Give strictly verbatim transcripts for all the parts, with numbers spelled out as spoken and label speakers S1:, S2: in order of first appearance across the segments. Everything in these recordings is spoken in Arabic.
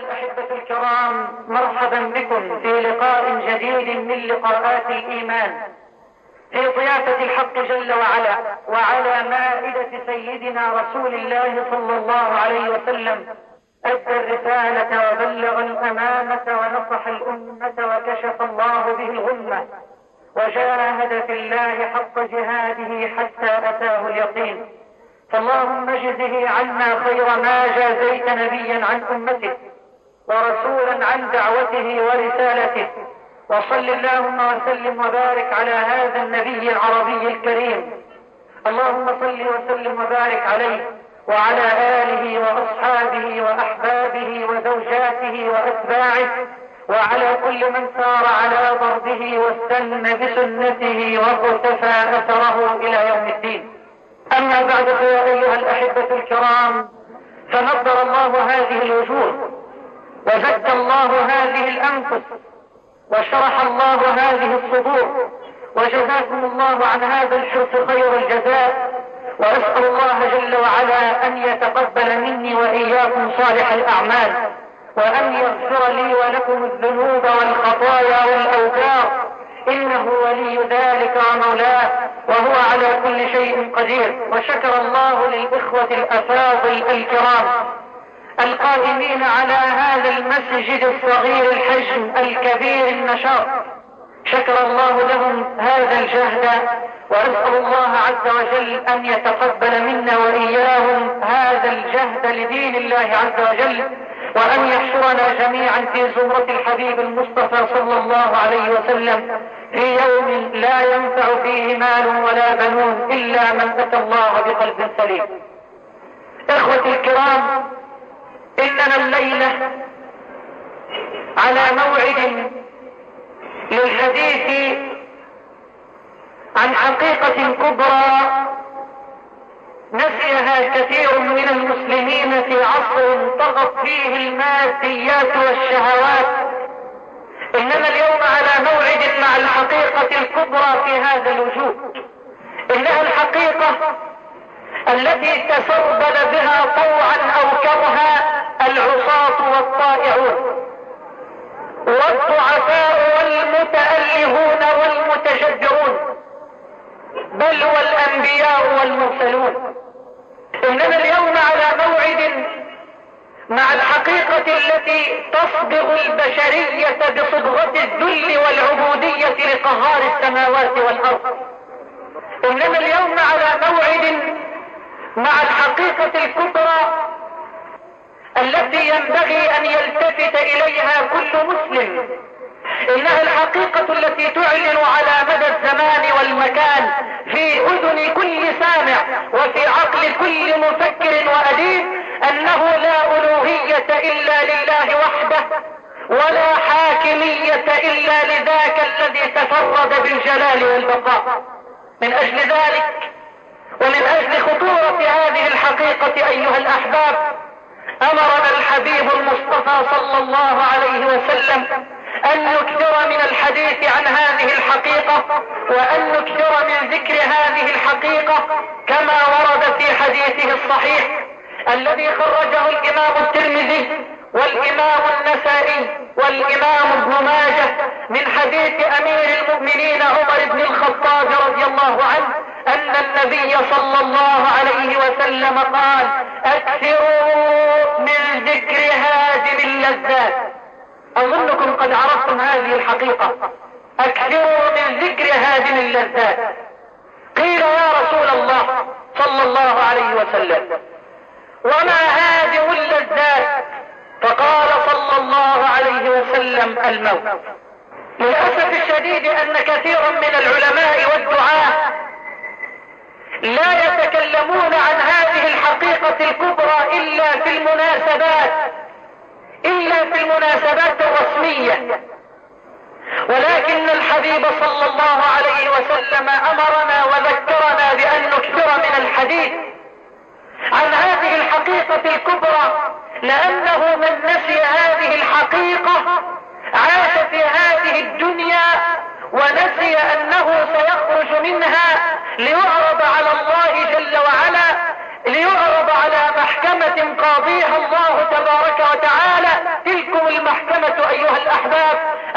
S1: الأحبة الكرام، مرحبا بكم في لقاء جديد من لقاءات الإيمان في ضيافة الحق جل وعلا، وعلى مائدة سيدنا رسول الله صلى الله عليه وسلم. أدى الرسالة وبلغ الأمانة ونصح الأمة وكشف الله به الغمة، وجاهد في الله حق جهاده حتى أتاه اليقين. فاللهم اجزه عنا خير ما جازيت نبيا عن أمته ورسولا عن دعوته ورسالته، وصل اللهم وسلم وبارك على هذا النبي العربي الكريم. اللهم صل وسلم وبارك عليه وعلى آله وأصحابه وأحبابه وزوجاته وأتباعه وعلى كل من سار على ضربه واستنى بسنته واقتفى أثره إلى يوم الدين. أما بعد، فيا أيها الأحبة الكرام، فنظر الله هذه الوجوه وزكى الله هذه الأنفس وشرح الله هذه الصدور، وجزاكم الله عن هذا الحرص خير الجزاء. وأسأل الله جل وعلا أن يتقبل مني وإياكم صالح الأعمال، وأن يغفر لي ولكم الذنوب والخطايا والأوزار، إنه ولي ذلك ومولاه، وهو على كل شيء قدير. وشكر الله للإخوة الأفاضل الكرام القائمين على هذا المسجد الصغير الحجم الكبير النشاط، شكر الله لهم هذا الجهد، وأسأل الله عز وجل أن يتقبل منا وإياهم هذا الجهد لدين الله عز وجل، وأن يحشرنا جميعا في زمرة الحبيب المصطفى صلى الله عليه وسلم في يوم لا ينفع فيه مال ولا بنون إلا من أتى الله بقلب سليم. إخوتي الكرام، إننا الليلة على موعد للحديث عن حقيقة كبرى نسيها كثير من المسلمين في عصر طغت فيه الماديات والشهوات. إننا اليوم على موعد مع الحقيقة الكبرى في هذا الوجود، إنها الحقيقة التي تسربل بها طوعا أو كرها العصاة والطائعون والضعفاء والمتألهون والمتجبرون، بل والأنبياء والمرسلون. إننا اليوم على موعد مع الحقيقة التي تصبغ البشرية بصبغة الذل والعبودية لقهار السماوات والأرض. إننا اليوم على موعد مع الحقيقة الكبرى التي ينبغي أن يلتفت إليها كل مسلم. إنها الحقيقة التي تعلن على مدى الزمان والمكان في أذن كل سامع وفي عقل كل مفكر وأديب أنه لا ألوهية إلا لله وحده، ولا حاكمية إلا لذاك الذي تفرد بالجلال والبقاء. من أجل ذلك ومن أجل خطورة هذه الحقيقة أيها الأحباب، أمرنا الحبيب المصطفى صلى الله عليه وسلم أن نكثر من الحديث عن هذه الحقيقة، وأن نكثر من ذكر هذه الحقيقة كما ورد في حديثه الصحيح الذي خرجه الإمام الترمذي والإمام النسائي والإمام ابن ماجه من حديث أمير المؤمنين عمر بن الخطاب رضي الله عنه أن النبي صلى الله عليه وسلم قال: أكثروا من ذكر هادم اللذات. أظنكم قد عرفتم هذه الحقيقة، أكثروا من ذكر هادم اللذات. قيل: يا رسول الله صلى الله عليه وسلم، وما هادم اللذات؟ فقال صلى الله عليه وسلم: الموت. للأسف الشديد أن كثيرا من العلماء والدعاة لا يتكلمون عن هذه الحقيقة الكبرى إلا في المناسبات إلا في المناسبات الرسمية، ولكن الحبيب صلى الله عليه وسلم أمرنا وذكرنا بأن نكثر من الحديث عن هذه الحقيقة الكبرى، لأنه من نسي هذه الحقيقة عاش في هذه الدنيا ونسي أنه سيخرج منها ليعرض على الله جل وعلا، ليعرض على محكمة قاضيها الله تبارك وتعالى. تلك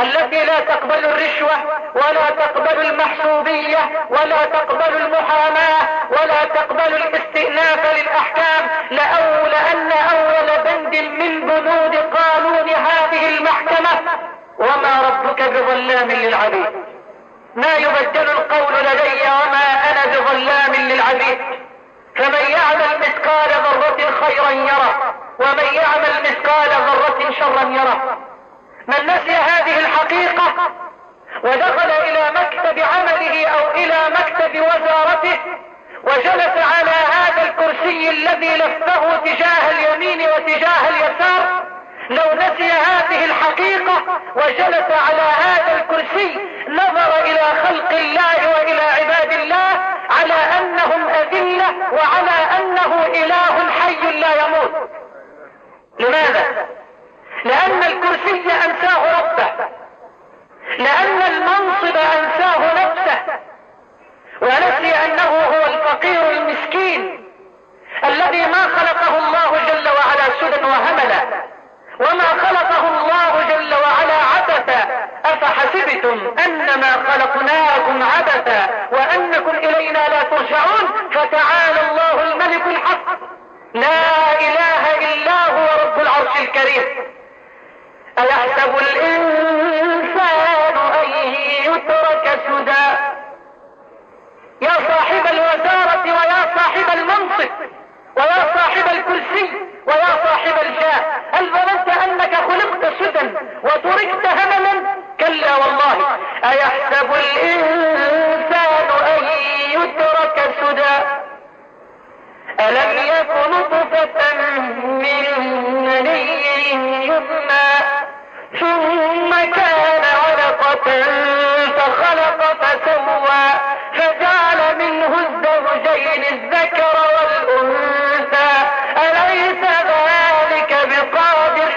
S1: التي لا تقبل الرشوة ولا تقبل المحسوبية ولا تقبل المحاماة ولا تقبل الاستئناف للأحكام، لأول أن أول بند من بنود قانون هذه المحكمة: وما ربك بظلام للعبيد. ما يبدل القول لدي وما أنا بظلام للعبيد. فمن يعمل مثقال ذرة خيرا يره ومن يعمل مثقال ذرة شرا يره. من نسي هذه الحقيقة ودخل إلى مكتب عمله أو إلى مكتب وزارته وجلس على هذا الكرسي الذي لفه تجاه اليمين وتجاه اليسار، لو نسي هذه الحقيقة وجلس على هذا الكرسي نظر إلى خلق الله وإلى عباد الله على أنهم أذلة وعلى أنه إله حي لا يموت. لماذا؟ لأن الكرسي أنساه ربه، لأن المنصب أنساه نفسه، ونسي أنه هو الفقير المسكين الذي ما خلقه الله جل وعلا سدى وهملا، وما خلقه الله جل وعلا عبثا. أفحسبتم أنما خلقناكم عبثا وأنكم إلينا لا ترجعون، فتعالى الله الملك الحق لا إله إلا هو رب العرش الكريم. أيحسب الإنسان أن يترك سدى؟ يا صاحب الوزارة ويا صاحب المنصب ويا صاحب الكرسي ويا صاحب الجاه، هل ظننت أنك خلقت سدى وتركت هملا؟ كلا والله. أيحسب الإنسان أن يترك سدى ألم يكن نطفة من مني يمنى ثم كان علقة فخلق فسوى فجعل منه الزوجين الذكر والأنثى أليس ذلك بقادر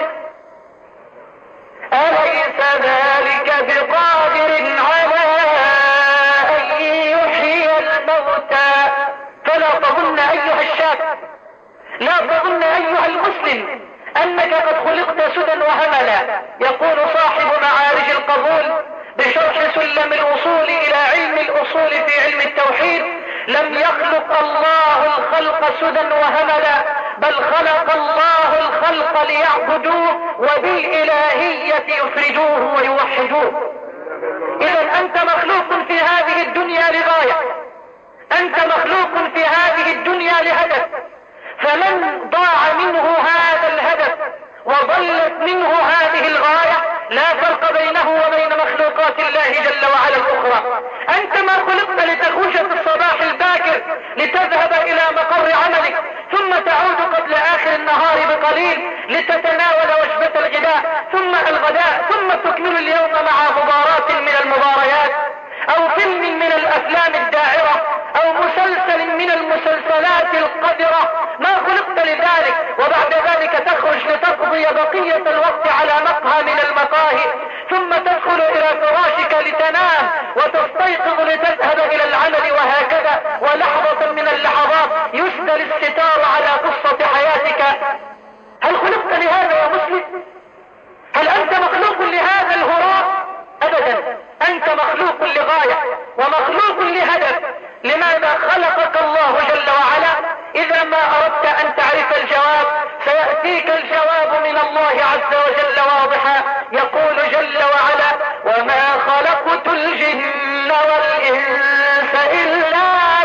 S1: أليس ذلك بقادر على أن يحيي الموتى؟ فلا تظن أيها الشاب، لا تظن أيها المسلم أنك قد خلقت سدى وهملا. يقول صاحب معارج القبول بشرح سلم الوصول إلى علم الأصول في علم التوحيد: لم يخلق الله الخلق سدى وهملا، بل خلق الله الخلق ليعبدوه وبالإلهية يفرجوه ويوحدوه. إذا أنت مخلوق في هذه الدنيا لغاية، أنت مخلوق في هذه الدنيا لهدف، فمن ضاع منه هذا الهدف وضلت منه هذه الغاية لا فرق بينه وبين مخلوقات الله جل وعلا الأخرى. أنت ما خلقت لتخرج في الصباح الباكر لتذهب إلى مقر عملك ثم تعود قبل آخر النهار بقليل لتتناول وجبة الغداء ثم الغداء ثم تكمل اليوم مع مباراة من المباريات أو فيلم من الأفلام الداعرة أو مسلسل من المسلسلات القذرة. ما خلقت لذلك، وبعد ذلك تخرج لتقضي بقية الوقت على مقهى من المقاهي ثم تدخل إلى فراشك لتنام وتستيقظ لتذهب إلى العمل، وهكذا. ولحظة من اللحظات يسدل الستار على قصة حياتك. هل خلقت لهذا يا مسلم؟ هل أنت مخلوق لهذا الهراء؟ أبدا، أنت مخلوق لغاية ومخلوق لهدف. لماذا خلقك الله جل وعلا؟ إذا ما أردت أن تعرف الجواب سيأتيك الجواب من الله عز وجل واضحا. يقول جل وعلا: وما خلقت الجن والإنس إلا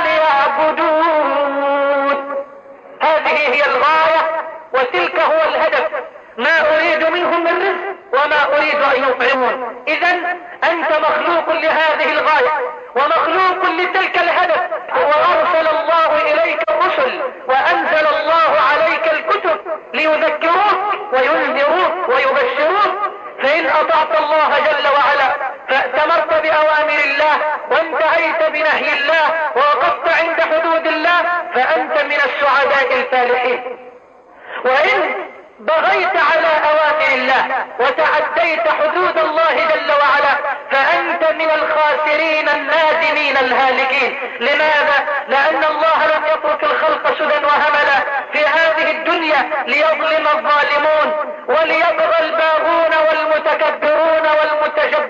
S1: ليعبدون. هذه هي الغاية وتلك هو الهدف. ما أريد منهم من رزق وما أريد أن يطعمون. إذا أنت مخلوق لهذه الغاية ومخلوق لتلك الهدف. وأرسل الله إليك الرسل وأنزل الله عليك الكتب ليذكروك وينذروك ويبشروك. فإن أطعت الله جل وعلا فأتمرت بأوامر الله وانتهيت بنهي الله ووقفت عند حدود الله فأنت من السعداء الفالحين. وإن بغيت على أوامر الله وتعديت حدود الله جل وعلا فأنت من الخاسرين النادمين الهالكين. لماذا؟ لأن الله لم يترك الخلق سدى وهملا في هذه الدنيا ليظلم الظالمون وليبغى الباغون والمتكبرون والمتجبرون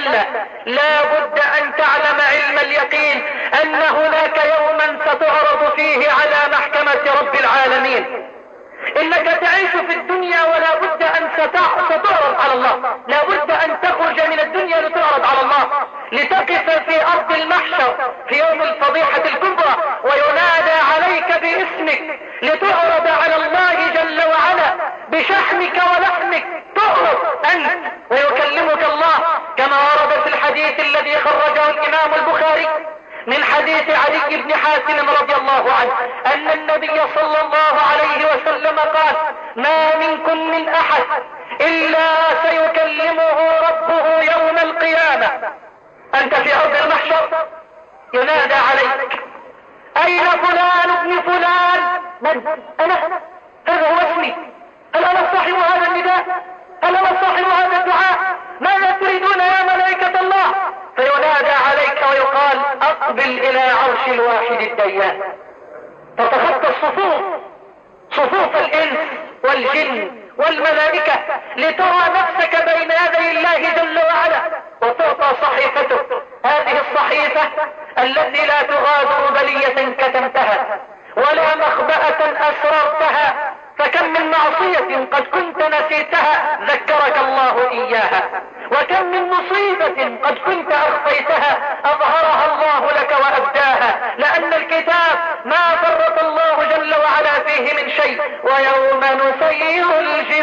S1: كلا، لا بد أن تعلم علم اليقين أن هناك يوما ستعرض فيه على محكمة رب العالمين. إنك تعيش في الدنيا ولا بد أن ستعرض على الله، لا بد أن تخرج من الدنيا لتعرض على الله، لتقف في أرض المحشر في يوم الفضيحة الكبرى وينادى عليك باسمك لتعرض على الله جل وعلا بشحمك ولحمك، تعرض أنت ويكلمك الله كما ورد في الحديث الذي خرجه الإمام البخاري من حديث علي بن حاتم رضي الله عنه أن النبي صلى الله عليه وسلم قال: ما منكم من أحد إلا سيكلمه ربه يوم القيامة. أنت في أرض المحشر ينادى عليك: أين فلان ابن فلان؟ من؟ أنا، هذا هو اسمي، هل أنا صاحب هذا النداء؟ هل أنا صاحب هذا الدعاء؟ ماذا تريدون يا ملائكة الله؟ فينادى عليك ويقال: أقبل إلى عرش الواحد الديان. تتخطى الصفوف، صفوف الإنس والجن والملائكة لترى نفسك بين يدي الله جل وعلا وتعطى صحيفتك، هذه الصحيفة التي لا تغادر بلية كتمتها ولا مخبأة أسررتها، فكم من معصية قد كنت نسيتها ذكرك الله إياها، وكم من مصيبة قد كنت أخفيتها أظهرها الله لك وأبداها، لأن الكتاب ما فرط الله جل وعلا فيه من شيء. ويوم نسير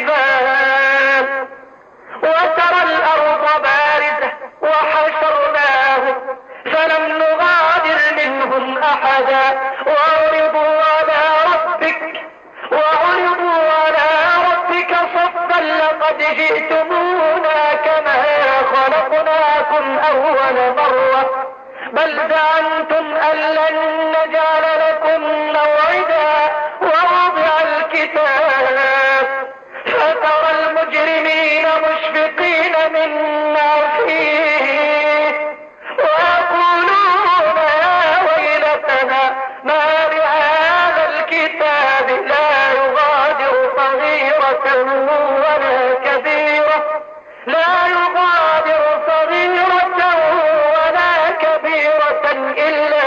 S1: الجبال وترى الأرض بارزة وحشرناه فلم نغادر منهم أحدا وعرضوا على ربك وعرضوا على ربك صفا لقد جئتمونا كما خلقناكم أول مرة بل زعمتم أن لن نجعل لكم موعدا ووضع الكتاب فترى المجرمين مشفقين مما فيه ويقولون يا ويلتنا ما لهذا الكتاب لا يغادر صغيرة ولا كبيرة لا يغادر صغيرة ولا كبيرة إلا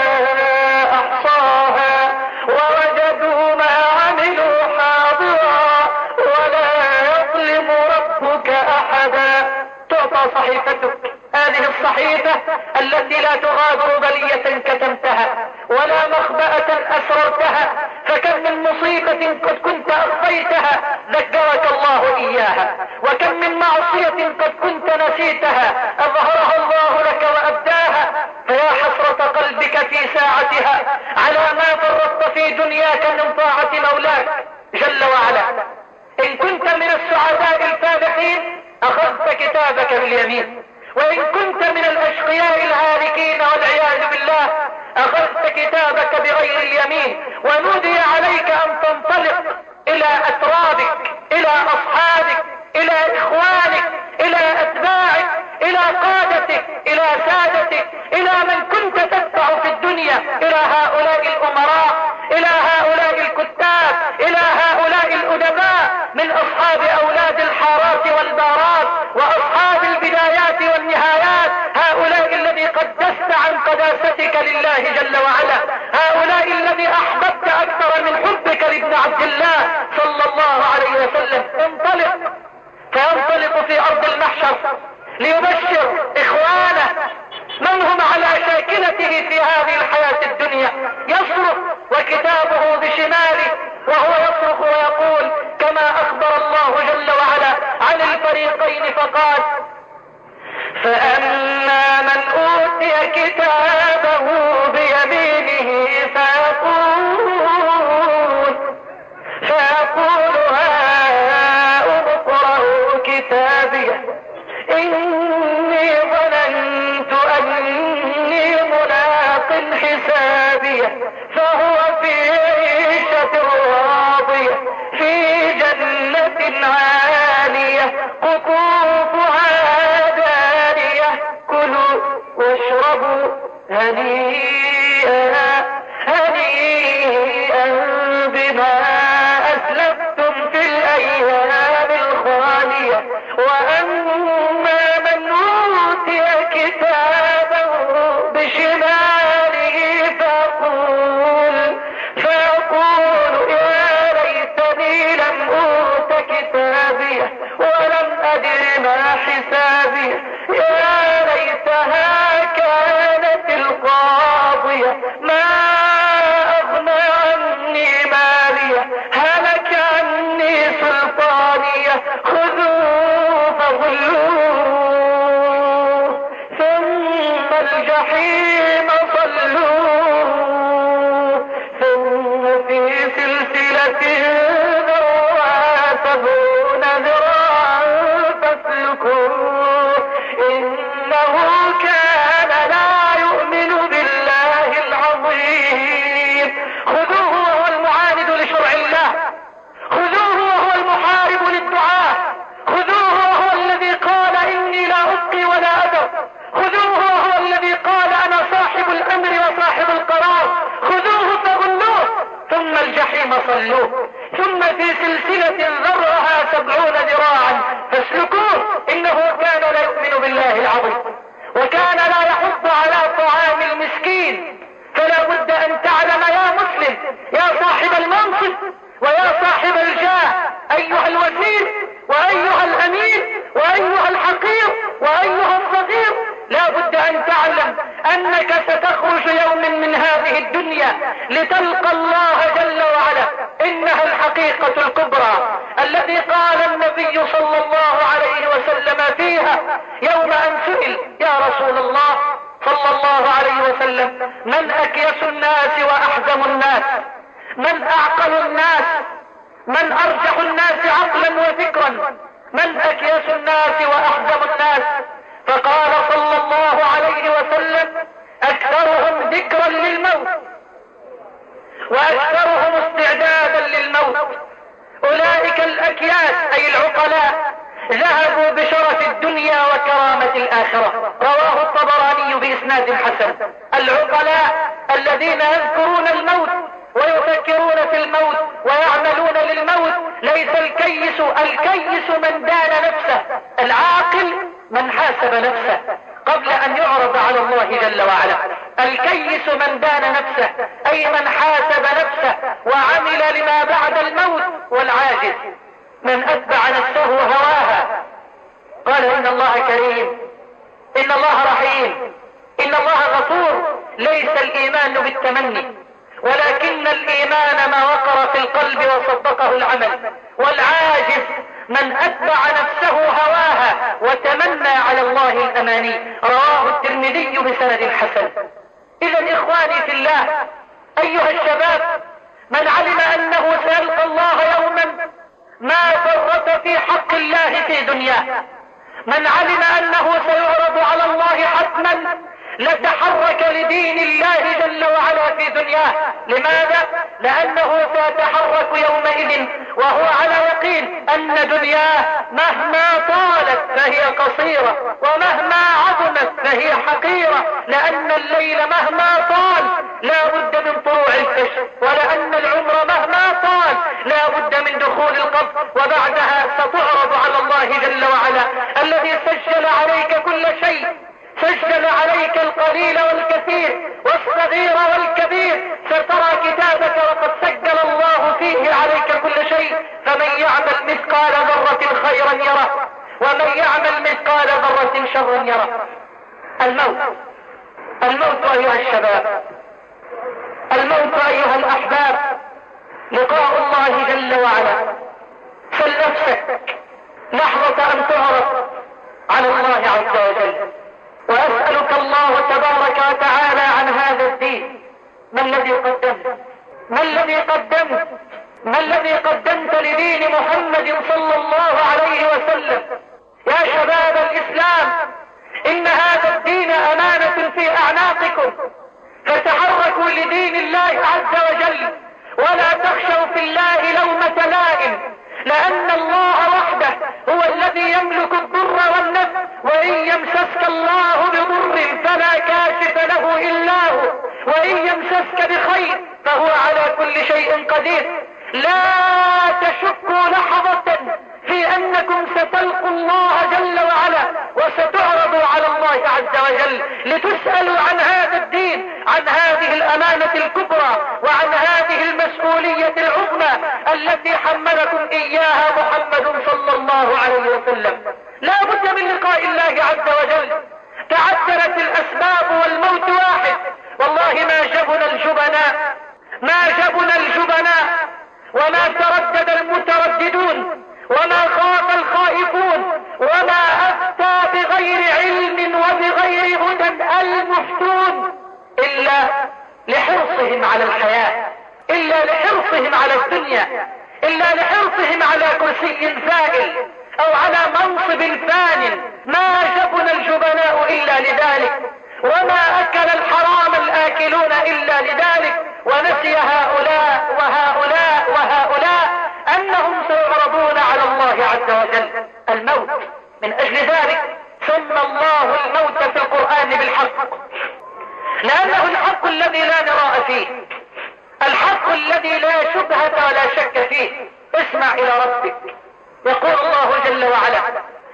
S1: أحصاها ووجدوا ما عملوا حاضرا ولا يظلم ربك أحدا. تعطى صحيفتك، هذه الصحيفة التي لا تغادر بلية كتمتها ولا مخبأة أسررتها، فكم من مصيبة قد كنت أخفيتها ذكرك الله إياها، وكم من معصية قد كنت نسيتها أظهرها الله لك وأبداها. فيا حسرة قلبك في ساعتها على ما فرطت في دنياك من طاعة مولاك جل وعلا. إن كنت من السعداء الفالحين أخذت كتابك باليمين، وإن كنت من الأشقياء الهالكين والعياذ بالله أخذت كتابك بغير اليمين، ونودي عليك أن تنطلق إلى أترابك، إلى أصحابك، إلى إخوانك، إلى أتباعك، إلى قادتك، إلى سادتك، إلى من كنت تتبع في الدنيا، إلى هؤلاء الأمراء، إلى هؤلاء الكتاب، إلى هؤلاء الأدباء من أصحاب أولاد الحارات والبارات وأصحاب البدايات والنهايات، هؤلاء الذي قدست عن قداستك لله جل وعلا، هؤلاء الذي أحببت أكثر من حبك لابن عبد الله صلى الله عليه وسلم. انطلق، فينطلق في أرض المحشر ليبشر إخوانه من هم على شاكلته في هذه الحياة الدنيا، يصرخ وكتابه بشماله وهو يصرخ ويقول كما أخبر الله جل وعلا عن الفريقين فقال: فأما من أوتي كتابه بيمينه فيقول فيقول هاؤم اقرءوا كتابيه إني ظننت أني ملاق حسابيه فهو في عيشة راضية في جنة عالية قطوفها دانية كلوا واشربوا هنيئا هنيئا بما أسلفتم في الأيام الخالية. وأما من أوتي طاغية ما أغنى عني مالية هلك عني سلطانية خذوه فغلوه ثم الجحيم صلوه ثم في سلسلة ذرعها سبعون ذراعا فاسلكوه إنه كان لا يؤمن بالله العظيم. خذوه وهو المعاند لشرع الله، خذوه وهو المحارب للدعاء، خذوه وهو الذي قال إني لا أبقي ولا أذر، خذوه وهو الذي قال أنا صاحب الأمر وصاحب القرار، خذوه فغلوه ثم الجحيم صلوه ثم في سلسلة ذرعها سبعون ذراعا فاسلكوه إنه كان لا يؤمن بالله العظيم وكان لا يحض على طعام المسكين. فلا بد أن تعلم يا مسلم يا صاحب المنصب ويا صاحب الجاه أيها الوزير وأيها الأمير وأيها الحقير وأيها الصغير، لا بد أن تعلم أنك ستخرج يوما من هذه الدنيا لتلقى الله جل وعلا. إنها الحقيقة الكبرى التي قال النبي صلى الله عليه وسلم فيها يوم أن سئل يا رسول الله صلى الله عليه وسلم من أكيس الناس وأحزم الناس، من أعقل الناس، من أرجح الناس عقلا وفكرا، من أكيس الناس وأحزم الناس؟ فقال صلى الله عليه وسلم أكثرهم ذكرا للموت وأكثرهم استعدادا للموت. أولئك الأكياس أي العقلاء ذهبوا بشرف الدنيا وكرامة الآخرة. رواه الطبراني بإسناد حسن. العقلاء الذين يذكرون الموت ويفكرون في الموت ويعملون للموت. ليس الكيس، الكيس من دان نفسه، العاقل من حاسب نفسه قبل أن يعرض على الله جل وعلا. الكيس من دان نفسه أي من حاسب نفسه وعمل لما بعد الموت. والعاجز من أتبع نفسه هواها. قال إن الله كريم، إن الله رحيم، إن الله غفور. ليس الإيمان بالتمني ولكن الإيمان ما وقر في القلب وصدقه العمل. والعاجز من أتبع نفسه هواها وتمنى على الله الأماني. رواه الترمذي بسند حسن. إذا إخواني في الله أيها الشباب، من علم أنه سيلقى الله يوما ما فرط في حق الله في دنياه، من علم أنه سيعرض على الله حتما لتحرك لدين الله جل وعلا في دنياه. لماذا؟ لأنه سيتحرك يومئذ وهو على يقين أن دنياه مهما طالت فهي قصيرة ومهما عظمت فهي حقيرة. لأن الليل مهما طال لا بد من طلوع الفجر، ولأن العمر مهما طال لا بد من دخول القبر، وبعدها ستعرض على الله جل وعلا الذي سجل عليك كل شيء، سجل عليك القليل والكثير والصغير والكبير. سترى كتابك وقد سجل الله فيه عليك كل شيء. فمن يعمل مثقال ذرة خيرا يره ومن يعمل مثقال ذرة شرا يره. الموت، الموت أيها الشباب، الموت أيها الأحباب، لقاء الله جل وعلا. سل نفسك لحظة أن تعرض على الله عز وجل. وأسألك الله تبارك وتعالى عن هذا الدين. ما الذي قدمت؟ ما الذي قدمت؟ ما الذي قدمت لدين محمد صلى الله عليه وسلم؟ يا شباب الإسلام، إن هذا الدين أمانة في أعناقكم، فتحركوا لدين الله عز وجل ولا تخشوا في الله لومة لائم، لأن الله وحده هو الذي يملك الضر والنفع. وإن يمسسك الله بضر فلا كاشف له إلا هو، وإن يمسسك بخير فهو على كل شيء قدير. لا تشكوا لحظة في أنكم ستلقوا الله جل وعلا وستعرضوا على الله عز وجل لتسألوا عن هذا الدين، عن هذه الأمانة الكبرى وعن هذه المسؤولية العظمى التي حملكم إياها محمد صلى الله عليه وسلم. لا بد من لقاء الله عز وجل. تعددت الأسباب والموت واحد. والله ما جبل جبن الجبناء، وما تردد المترددون، وما خاف الخائفون، وما أفتى بغير علم وبغير هدى المفتون، إلا لحرصهم على الحياة، إلا لحرصهم على الدنيا، إلا لحرصهم على كرسي زائل أو على منصب فان. ما جبن الجبناء إلا لذلك، وما أكل الحرام الآكلون إلا لذلك. ونسي هؤلاء وهؤلاء وهؤلاء أنهم سيعرضون على الله عز وجل الموت. من أجل ذلك سمى الله الموت في القرآن بالحق، لأنه الحق الذي لا مراء فيه، الحق الذي لا شبهة ولا شك فيه. اسمع إلى ربك، يقول الله جل وعلا: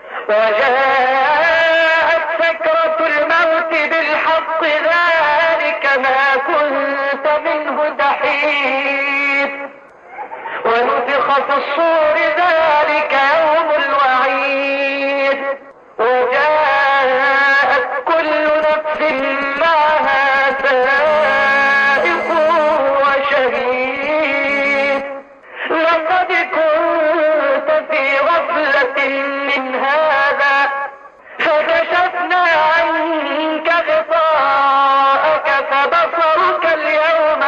S1: وجاءت سكرة الموت بالحق ذلك ما كنت منه تحيد ونفخ في الصور ذلك يوم الوعيد وجاءت كل نفس معها سائق وشهيد لقد كنت في غفلة من هذا فكشفنا عنك غطاءك فبصرك اليوم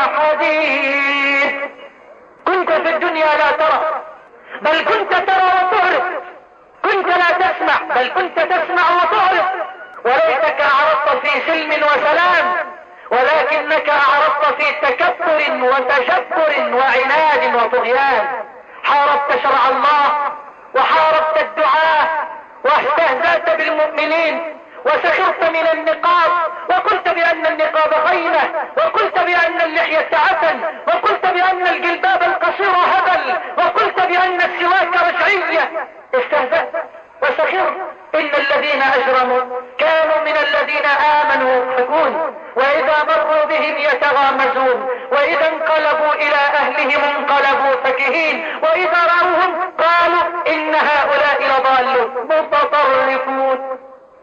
S1: حديد. كنت في الدنيا لا ترى، بل كنت ترى وتعرف، كنت لا تسمع، بل كنت تسمع وتعرف، وليتك أعرضت في سلم وسلام، ولكنك أعرضت في تكبر وتجبر وعناد وطغيان. حاربت شرع الله وحاربت الدعاء واستهزأت بالمؤمنين وسخرت من النقاب وقلت بأن النقاب خيمة وقلت بأن اللحية عفن وقلت بأن الجلباب القصير هبل وقلت بأن السواك رجعية. استهزأت وسخرت. إن الذين أجرموا كانوا من الذين آمنوا يضحكون وإذا مروا بهم يتغامزون وإذا انقلبوا إلى أهلهم انقلبوا فكهين وإذا رأوهم قالوا إن هؤلاء لضالون متطرفون.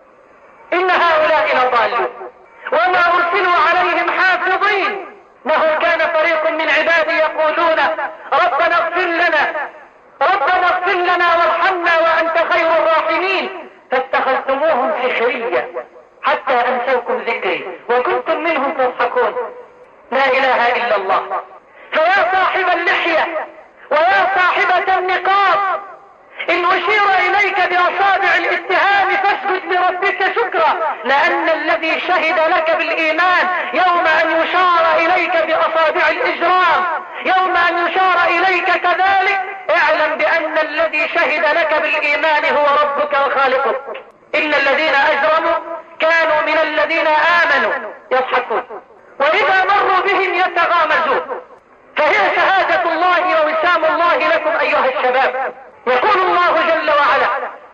S1: إن هؤلاء لضالون وما أرسلوا عليهم حافظين. انه كان فريق من عبادي يقولون ربنا اغفر لنا ربنا اغفر لنا وارحمنا وأنت خير الراحمين فاتخذتموهم سخريا حتى أنسوكم ذكري وكنتم منهم تضحكون. لا إله إلا الله. فيا صاحب اللحية ويا صاحبة النقاب إن أشير إليك بأصابع الاتهام فاسجد لربك شكرا، لأن الذي شهد لك بالإيمان يوم أن يشار إليك بأصابع الإجرام، يوم أن يشار إليك كذلك اعلم بأن الذي شهد لك بالإيمان هو ربك وخالقك. إن الذين أجرموا كانوا من الذين آمنوا يضحكون وإذا مروا بهم يتغامزون. فهي شهادة الله ووسام الله لكم أيها الشباب. يقول الله جل وعلا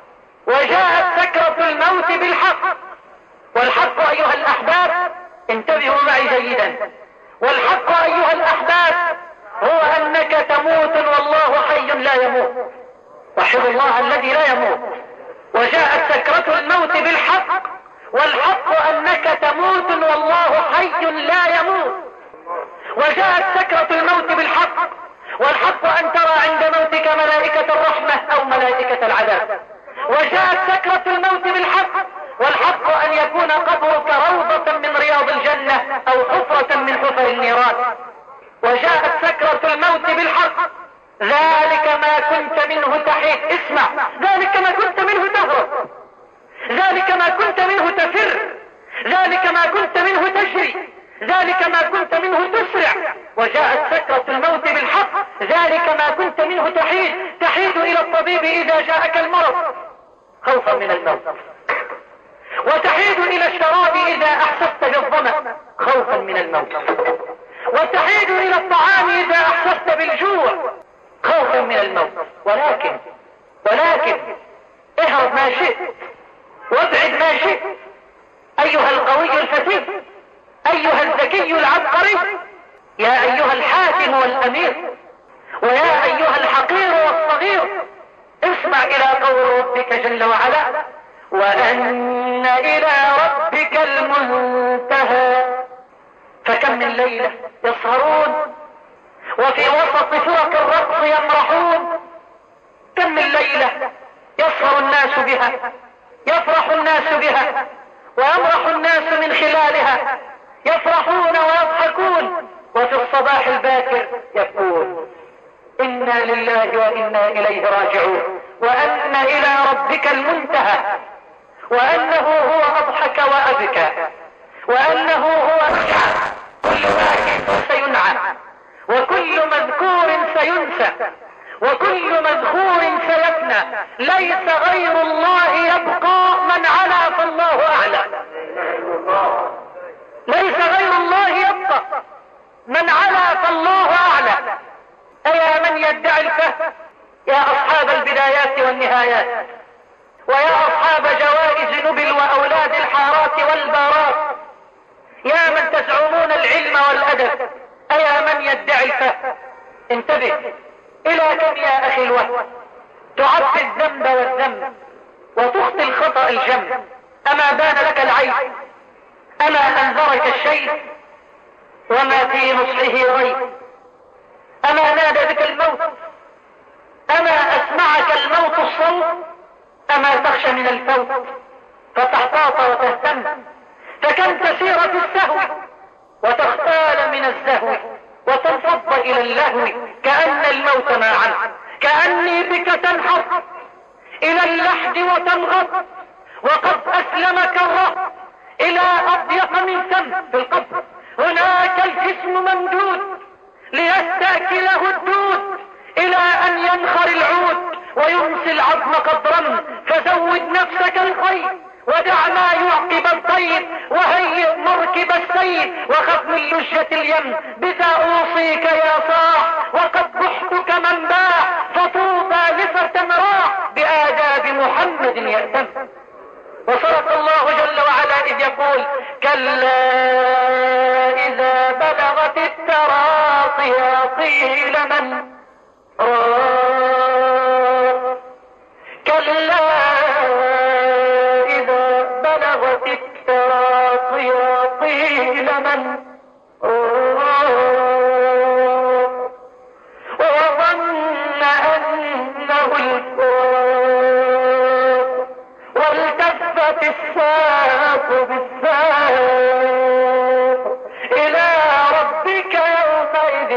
S1: وجاءت سكرة الموت بالحق. والحق أيها الأحباب انتبهوا معي جيدا، والحق أيها الأحباب هو أنك تموت والله حي لا يموت. وحد الله الذي لا يموت. وجاءت سكرة الموت بالحق، والحق أنك تموت والله حي لا يموت. وجاءت سكرة الموت بالحق، والحق أن ترى عند موتك ملائكة الرحمة أو ملائكة العذاب. وجاءت سكرة الموت بالحق، والحق أن يكون قبرك روضة من رياض الجنة أو حفرة من حفر النيران. وجاءت سكرة الموت بالحق. ذلك ما كنت منه تحيد. اسمع، ذلك ما كنت منه تهرب، ذلك ما كنت منه تفر، ذلك ما كنت منه تجري، ذلك ما كنت منه تسرع. وجاءت سكرة الموت بالحق. ذلك ما كنت منه تحيد. تحيد إلى الطبيب إذا جاءك المرض خوفا من الموت، وتحيد إلى الشراب إذا أحسست بالظمأ خوفا من الموت، وتحيد إلى الطعام إذا أحسست بالجوع خوفا من الموت. ولكن ولكن اهرب ما شئت وابعد ما شئت أيها القوي الفتيل، أيها الذكي العبقري، يا أيها الحاكم والأمير، ويا أيها الحقير والصغير. اسمع إلى قول ربك جل وعلا وأن إلى ربك المنتهى. فكم من ليلة يسهرون وفي وسط فرق الرقص يمرحون. كم من ليلة يسهر الناس بها، يفرح الناس بها، ويمرح الناس من خلالها، يفرحون ويضحكون، وفي الصباح الباكر يبكون. إنا لله وإنا إليه راجعون، وأن إلى ربك المنتهى، وأنه هو أضحك وأبكى، وأنه هو أسعى. كل واحد سينعى، وكل مذكور سينسى، وكل مذكور سيفنى. ليس غير الله يبقى، من علا فالله أعلى. ليس غير الله يبقى، من علا فالله أعلى. أيا من يدعي الفهم يا أصحاب البدايات والنهايات، ويا أصحاب جوائز نوبل وأولاد الحارات والبارات، يا من تزعمون العلم والأدب، أيا من يدعي الفهم انتبه. إلى كم يا أخي الوهم تعطي الذنب والذنب وتخطي الخطأ الجم؟ أما بان لك العيب؟ أما أنذرك الشيء وما في نصحه ريب؟ أما نادى بك الموت؟ أما أسمعك الموت الصوت؟ أما تخشى من الفوت فتحتاط وتهتم؟ فكم تسير في السهو وتختال من الزهو وتنفض إلى اللهو، كأن الموت معا، كأني بك تنحط إلى اللحد وتنغط، وقد أسلمك الرهط إلى أضيق من سم في القبر. هناك الجسم ممدود ليستأكله الدود، إلى أن ينخر العود ويمسي العظم قدرا. فزود نفسك الخير ودع ما يعقب الطير، وهيئ مركب السير وخف من لجة اليم. بذا أوصيك يا صاح، وقد بحتك من باح، فطوبى لفتى راح بآداب محمد يأتم. وصدق الله جل وعلا إذ يقول: كلا إذا بلغت التراقي قيل من راق. كلا إذا بلغت التراقي قيل من راق، وظن أنه الفراق، والتفت الساق بالساق، إلى ربك يومئذ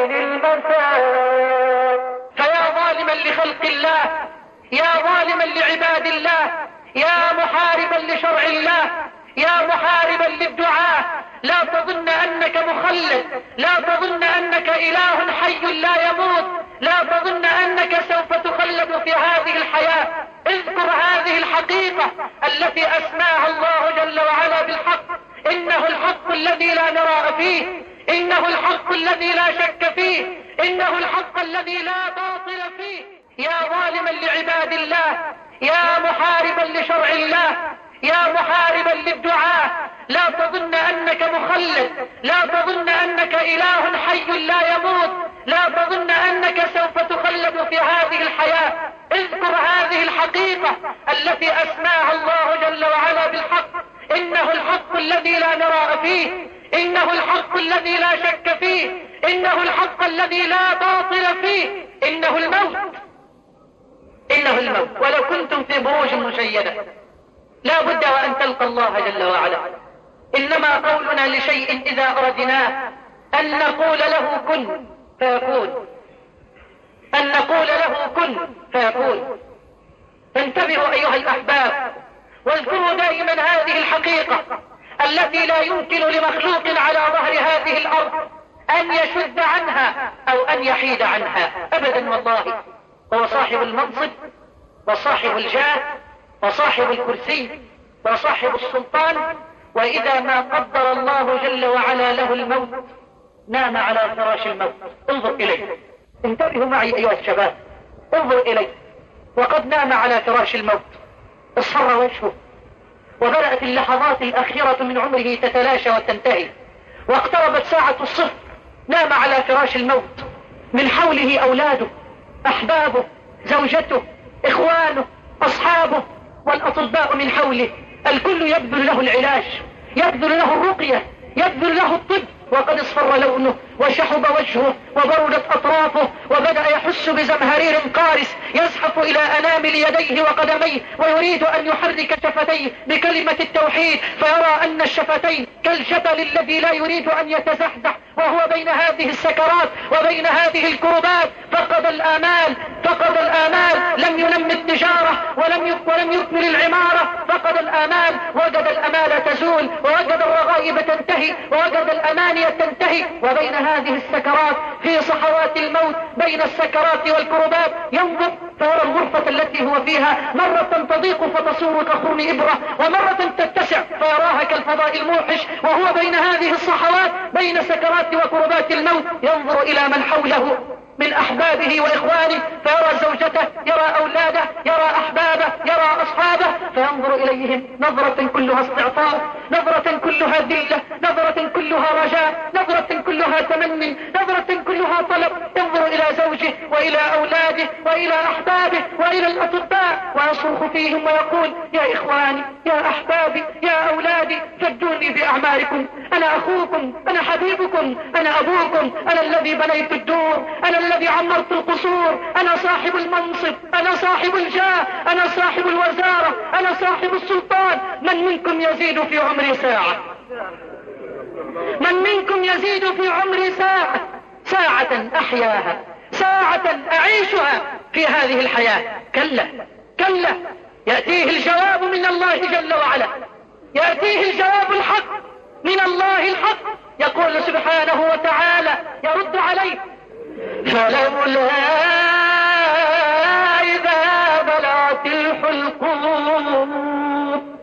S1: المساق. فيا ظالما لخلق الله، يا ظالما لعباد الله، يا محاربا لشرع الله، يا محاربا للدعاء، لا تظن أنك مخلد، لا تظن أنك إله حي لا يموت، لا تظن أنك سوف تخلد في هذه الحياة. اذكر هذه الحقيقة التي أسماها الله جل وعلا بالحق. إنه الحق الذي لا مراء فيه، إنه الحق الذي لا شك فيه، إنه الحق الذي لا باطل فيه. يا ظالما لعباد الله، يا محاربا لشرع الله، يا محاربا للدعاء، لا تظن أنك مخلد، لا تظن أنك إله حي لا يموت، لا تظن أنك سوف تخلد في هذه الحياة. اذكر هذه الحقيقة التي أسماها الله جل وعلا بالحق. إنه الحق الذي لا مراء فيه، إنه الحق الذي لا شك فيه، إنه الحق الذي لا باطل فيه. إنه الموت، إنه الموت. ولو كنتم في بروج مشيدة لا بد وأن تلقى الله جل وعلا. إنما قولنا لشيء إذا أردناه أن نقول له كن فيكون، أن نقول له كن فيكون. فانتبهوا أيها الأحباب، واذكروا دائما هذه الحقيقة التي لا يمكن لمخلوق على ظهر هذه الأرض أن يشد عنها أو أن يحيد عنها أبدا والله. هو صاحب المنصب وصاحب الجاه وصاحب الكرسي وصاحب السلطان، وإذا ما قدر الله جل وعلا له الموت نام على فراش الموت. انظر إليه، انتبهوا معي أيها الشباب، انظر إليه، وقد نام على فراش الموت، اصفر وجهه، وبدأت اللحظات الأخيرة من عمره تتلاشى وتنتهي، واقتربت ساعة الصفر. نام على فراش الموت، من حوله أولاده، أحبابه، زوجته، إخوانه، أصحابه، والأطباء من حوله. الكل يبذل له العلاج، يبذل له الرقية، يبذل له الطب، وقد اصفر لونه وشحب وجهه وبردت أطرافه، وبدأ يحس بزمهرير قارس يزحف إلى أنامل يديه وقدميه، ويريد أن يحرك شفتيه بكلمة التوحيد، فيرى أن الشفتين كالجبل الذي لا يريد أن يتزحزح، وهو بين هذه السكرات وبين هذه الكربات فقد الآمال فقد الآمال لم ينم التجارة ولم ولم يكمل العمارة، فقد الآمال، وجد الأمال تزول، ووجد الرغائب تنتهي، ووجد الأماني تنتهي، وبين هذه السكرات في صحوات الموت بين السكرات والكربات ينظر فيرى الغرفة التي هو فيها مرة تضيق فتصور كخرم إبرة، ومرة تتسع فيراها كالفضاء الموحش، وهو بين هذه الصحوات بين سكرات وكربات الموت ينظر إلى من حوله من أحبابه وإخوانه، فيرى زوجته، يرى أولاده، يرى أحبابه، يرى أصحابه، فينظر إليهم نظرة كلها استعطاف، نظرة كلها ذلة، نظرة كلها رجاء، نظرة كلها تمني، نظرة كلها طلب، ينظر إلى زوجه وإلى أولاده وإلى أحبابه وإلى الأطباء ويصرخ فيهم ويقول: يا إخواني، يا أحبابي، يا أولادي، فدوني بأعماركم، أنا أخوكم، أنا حبيبكم، أنا أبوكم، أنا الذي بنيت الدور، أنا الذي عمرت القصور، أنا صاحب المنصب، أنا صاحب الجاه، أنا صاحب الوزارة، أنا صاحب السلطان. من منكم يزيد في عمري ساعة؟ من منكم يزيد في عمري ساعة؟ ساعة أحياها، ساعة أعيشها في هذه الحياة. كلا كلا، يأتيه الجواب من الله جل وعلا، يأتيه الجواب الحق من الله الحق، يقول سبحانه وتعالى يرد عليه: فلولا إذا بلغت الحلقوم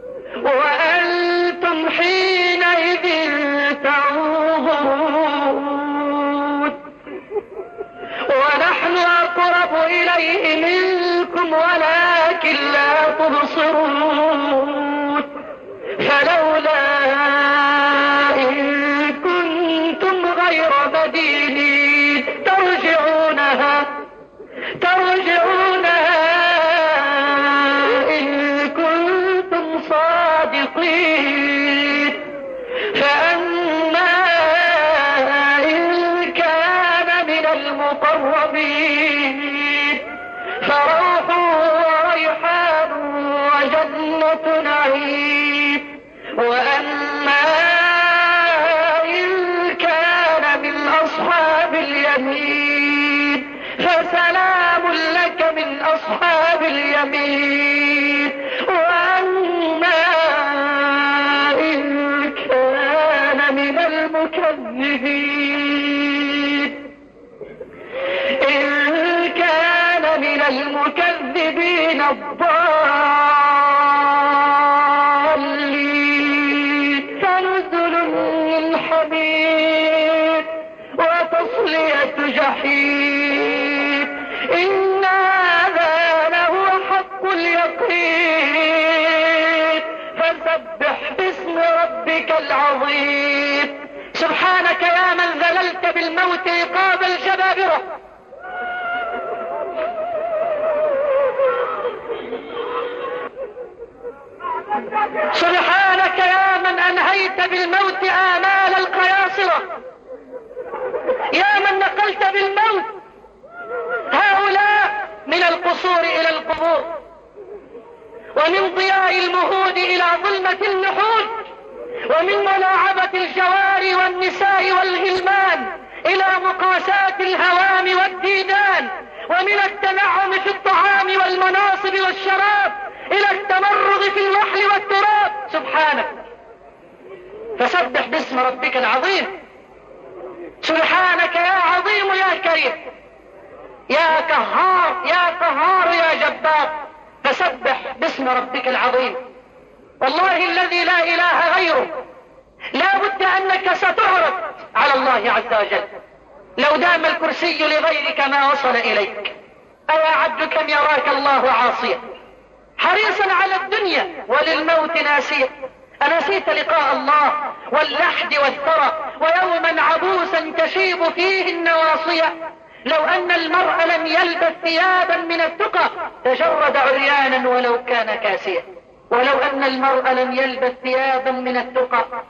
S1: وأنتم حينئذ تنظرون ونحن أقرب إليه منكم ولكن لا تبصرون فلولا إن كنتم غير مدينين ترجعونها ترجعونها إن كنتم صادقين فأما إن كان من المقربين فروح وريحان وجنة نعيم وأما إن كان من أصحاب اليمين فسلام لك من أصحاب اليمين وأما إن كان من المكذبين إن كان من المكذبين الضالين فنزل من حميم وتصلية جحيم إن هذا لهو حق اليقين فسبح باسم ربك العظيم. سبحانك يا من ذللت بالموت عقاب الجبابرة، سبحانك يا من أنهيت بالموت آمال القياصرة، يا من نقلت بالموت هؤلاء من القصور إلى القبور ومن ضياء المهود إلى ظلمة النحود ومن ملاعبة الجواري والنساء والغلمان إلى مقاسات الهوام والديدان ومن التنعم في الطعام والمناصب والشراب إلى التمرغ في الوحل والتراب. سبحانك، فسبح باسم ربك العظيم. سبحانك يا عظيم يا كريم يا قهار يا قهار يا جبار، فسبح باسم ربك العظيم. والله الذي لا إله غيره لا بد أنك ستعرض على الله عز وجل. لو دام الكرسي لغيرك ما وصل إليك. أيا عبد كم يراك الله عاصيا حريصا على الدنيا وللموت ناسيا، أنسيت لقاء الله واللحد والثرى ويوما عبوسا تشيب فيه النواصية. لو أن المرء لم يلبس ثيابا من التقى تجرد عريانا ولو كان كاسيا. ولو أن المرء لم يلبس ثيابا من التقى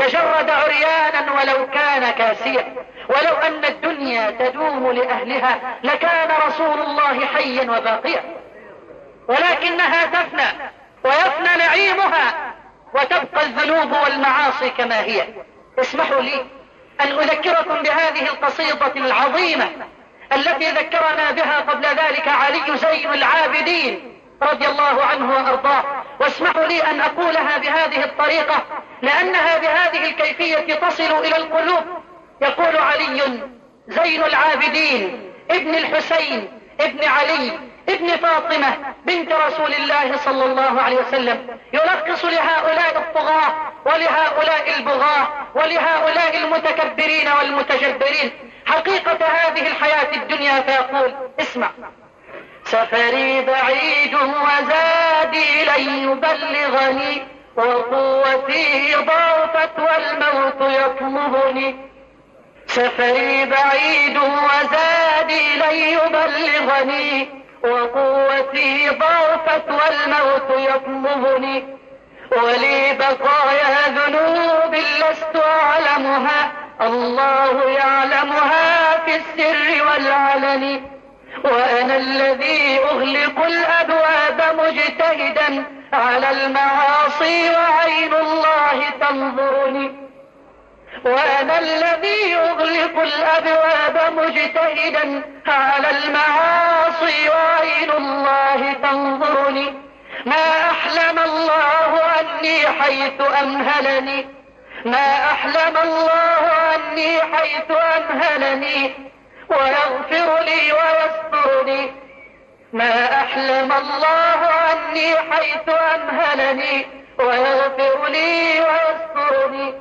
S1: تجرد عريانا ولو كان كاسيا. ولو أن الدنيا تدوم لأهلها لكان رسول الله حيا وباقيا، ولكنها تفنى ويفنى نعيمها وتبقى الذنوب والمعاصي كما هي. اسمحوا لي أن أذكركم بهذه القصيدة العظيمة التي ذكرنا بها قبل ذلك علي زين العابدين رضي الله عنه وأرضاه، واسمحوا لي أن أقولها بهذه الطريقة لأنها بهذه الكيفية تصل إلى القلوب. يقول علي زين العابدين ابن الحسين ابن علي ابن فاطمة بنت رسول الله صلى الله عليه وسلم، يلخص لهؤلاء الطغاة ولهؤلاء البغاة ولهؤلاء المتكبرين والمتجبرين حقيقة هذه الحياة الدنيا، فيقول: اسمع: سفري بعيد وزادي لن يبلغني، وقوتي ضعفت والموت يطلبني. سفري بعيد وزادي لن يبلغني، وقوتي ضعفت والموت يطلبني. ولي بقايا ذنوب لست أعلمها، الله يعلمها في السر والعلن. وأنا الذي أغلق الأبواب مجتهدا على المعاصي وعين الله تنظرني. وأنا الذي أغلق الأبواب مجتهدا على المعاصي وعين الله تنظرني. ما أحلم الله أني حيث أمهلني، ما أحلم الله أني حيث أمهلني، ويغفر لي ويسترني. ما أحلم الله أني حيث أمهلني، ويغفر لي ويسترني.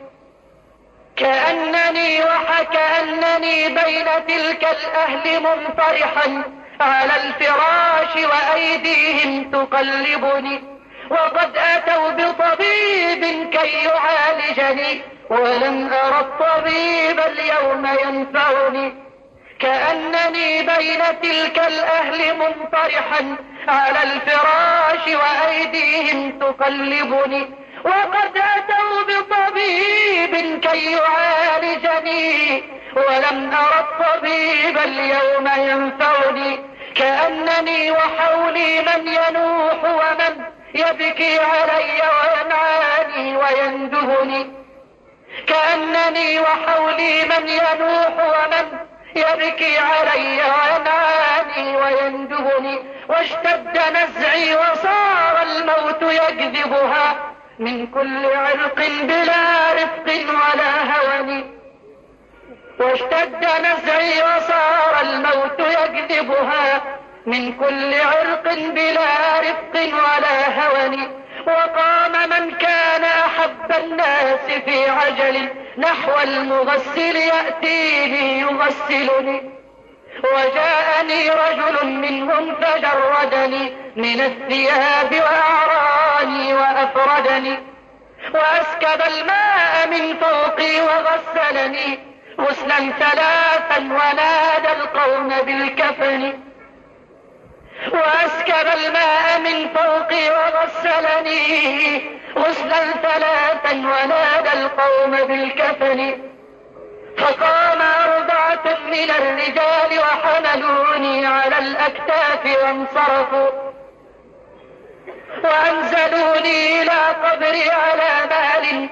S1: كأنني وحكأنني بين تلك الأهل منطرحا على الفراش وأيديهم تقلبني، وقد أتوا بطبيب كي يعالجني، ولم أرى الطبيب اليوم ينفعني. كأنني بين تلك الأهل منطرحا على الفراش وأيديهم تقلبني، وقد أتوا بطبيب كي يعالجني، ولم أرى الطبيب اليوم ينفعني. كأنني وحولي من ينوح ومن يبكي علي وينعاني ويندهني. كأنني وحولي من ينوح ومن يبكي علي وينعاني ويندهني. واشتد نزعي وصار الموت يجذبها من كل عرق بلا رفق ولا هون. واشتد نزعي وصار الموت يجذبها من كل عرق بلا رفق ولا هون. وقام من كان أحب الناس في عجل نحو المغسل يأتيني يغسلني. وجاءني رجل منهم فجردني من الثياب وأعراني وأفردني، وأسكب الماء من فوقي وغسلني غسلا ثلاثا ونادى القوم بالكفن. وأسكب الماء من فوقي وغسلني غسلا ثلاثا ونادى القوم بالكفن. فقام أربعة من الرجال وحملوني على الأكتاف وانصرفوا، وأنزلوني إلى قبري على مال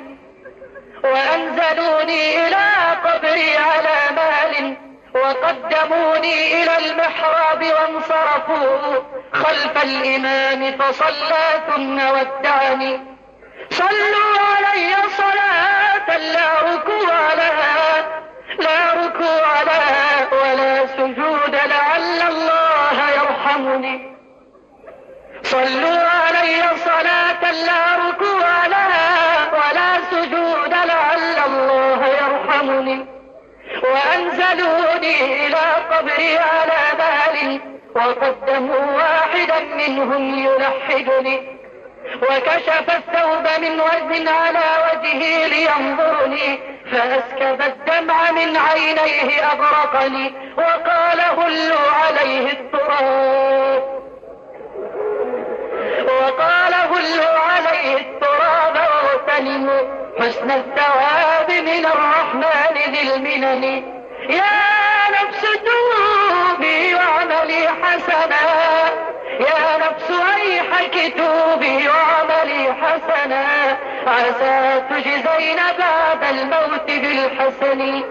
S1: وأنزلوني إلى قبري على مال وقدموني إلى المحراب وانصرفوا خلف الإمام فصلى ثم ودعني. صلوا علي صلاة لا ركوع لها لا ركوع لها ولا سجود لعل الله يرحمني. صلوا علي صلاة لا ركوع لها ولا سجود لعل الله يرحمني. وأنزلوني إلى قبري على بال وقدموا واحدا منهم يلحدني. وكشف الثوب من وجه على وجهه لينظرني، فأسكب الدمع من عينيه أغرقني، وقال هلوا عليه التراب وقال هلوا عليه التراب واغتنموا. حسن الثواب من الرحمن ذي المنن. يا نفس توبي واعملي حسنا، يا نفس أيحك توبي واعملي حسنا، عسى تجزين بعد الموت بالحسن.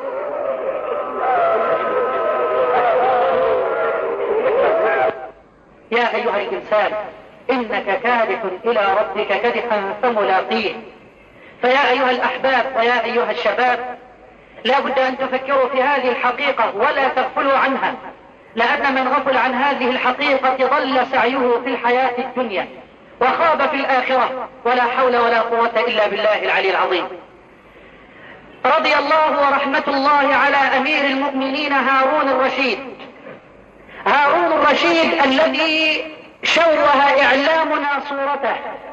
S1: يا أيها الإنسان إنك كادح إلى ربك كدحا فملاقيه. فيا أيها الأحباب ويا أيها الشباب، لا بد أن تفكروا في هذه الحقيقة ولا تغفلوا عنها، لأن من غفل عن هذه الحقيقة ضل سعيه في الحياة الدنيا وخاب في الآخرة، ولا حول ولا قوة إلا بالله العلي العظيم. رضي الله ورحمة الله على أمير المؤمنين هارون الرشيد. هارون الرشيد الذي شوه إعلامنا صورته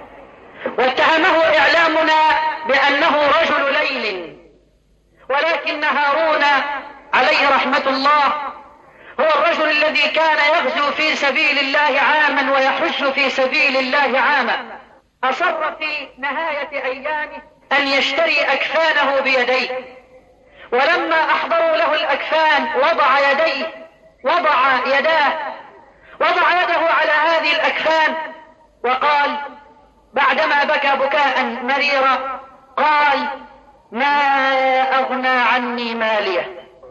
S1: واتهمه إعلامنا بأنه رجل ليل، ولكن هارون عليه رحمة الله هو الرجل الذي كان يغزو في سبيل الله عاما ويحج في سبيل الله عاما. أصر في نهاية أيامه أن يشتري أكفانه بيديه، ولما أحضروا له الأكفان وضع يديه وضع يداه وضع يده على هذه الأكفان وقال بعدما بكى بكاء مريرا، قال: ما أغنى عني ماليه،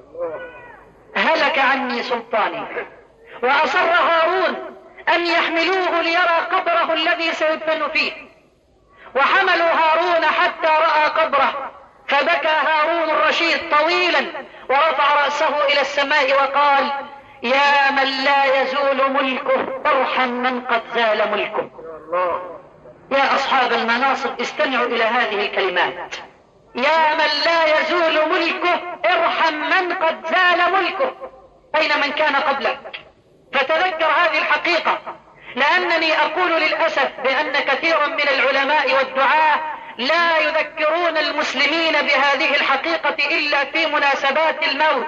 S1: هلك عني سلطاني. وأصر هارون أن يحملوه ليرى قبره الذي سيدفن فيه، وحملوا هارون حتى رأى قبره، فبكى هارون الرشيد طويلا ورفع رأسه إلى السماء وقال: يا من لا يزول ملكه ارحم من قد زال ملكه. يا أصحاب المناصب استمعوا إلى هذه الكلمات: يا من لا يزول ملكه ارحم من قد زال ملكه. أين من كان قبلك؟ فتذكر هذه الحقيقة، لأنني أقول للأسف بأن كثيرا من العلماء والدعاة لا يذكرون المسلمين بهذه الحقيقة إلا في مناسبات الموت،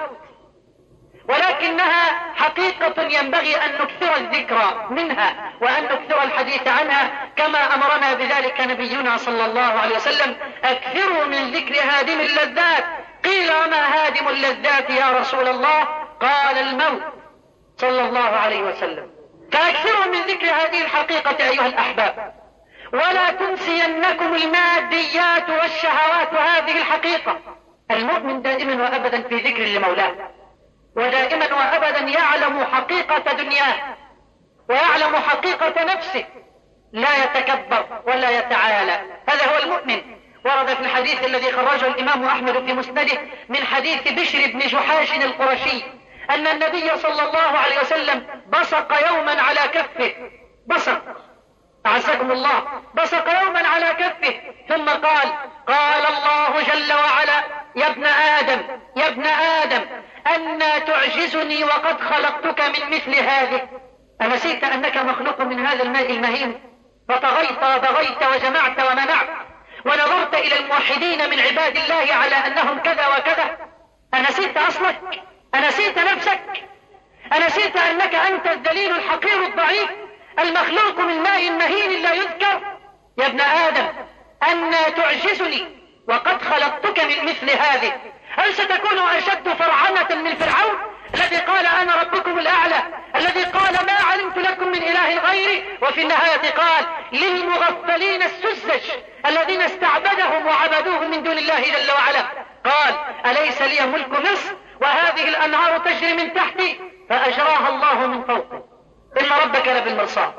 S1: ولكنها حقيقة ينبغي أن نكثر الذكر منها وأن نكثر الحديث عنها، كما أمرنا بذلك نبينا صلى الله عليه وسلم: أكثروا من ذكر هادم اللذات. قيل: وما هادم اللذات يا رسول الله؟ قال: الموت، صلى الله عليه وسلم. فأكثروا من ذكر هذه الحقيقة أيها الأحباب، ولا تنسينكم الماديات والشهوات هذه الحقيقة. المؤمن دائما وأبدا في ذكر لمولاه، ودائما وأبدا يعلم حقيقة دنياه ويعلم حقيقة نفسه، لا يتكبر ولا يتعالى. هذا هو المؤمن. ورد في الحديث الذي خرجه الإمام أحمد في مسنده من حديث بشر بن جحاش القرشي أن النبي صلى الله عليه وسلم بصق يوما على كفه، بصق أعزكم الله، بصق يوما على كفه، ثم قال: قال الله جل وعلا: يا ابن آدم يا ابن آدم أنى تعجزني وقد خلقتك من مثل هذه. أنسيت أنك مخلوق من هذا الماء المهين، فطغيت وبغيت وجمعت ومنعت، ونظرت إلى الموحدين من عباد الله على أنهم كذا وكذا. أنسيت أصلك؟ أنسيت نفسك؟ أنسيت أنك أنت الذليل الحقير الضعيف المخلوق من ماء مهين لا يذكر؟ يا ابن آدم أنى تعجزني وقد خلقتك من مثل هذه. هل ستكون أشد فرعنة من فرعون الذي قال: أنا ربكم الأعلى، الذي قال: ما علمت لكم من إله غيري، وفي النهاية قال للمغفلين السذج الذين استعبدهم وعبدوه من دون الله جل وعلا، قال: أليس لي ملك مصر وهذه الأنهار تجري من تحتي؟ فأجراها الله من فوقه، إن ربك لبالمرصاد.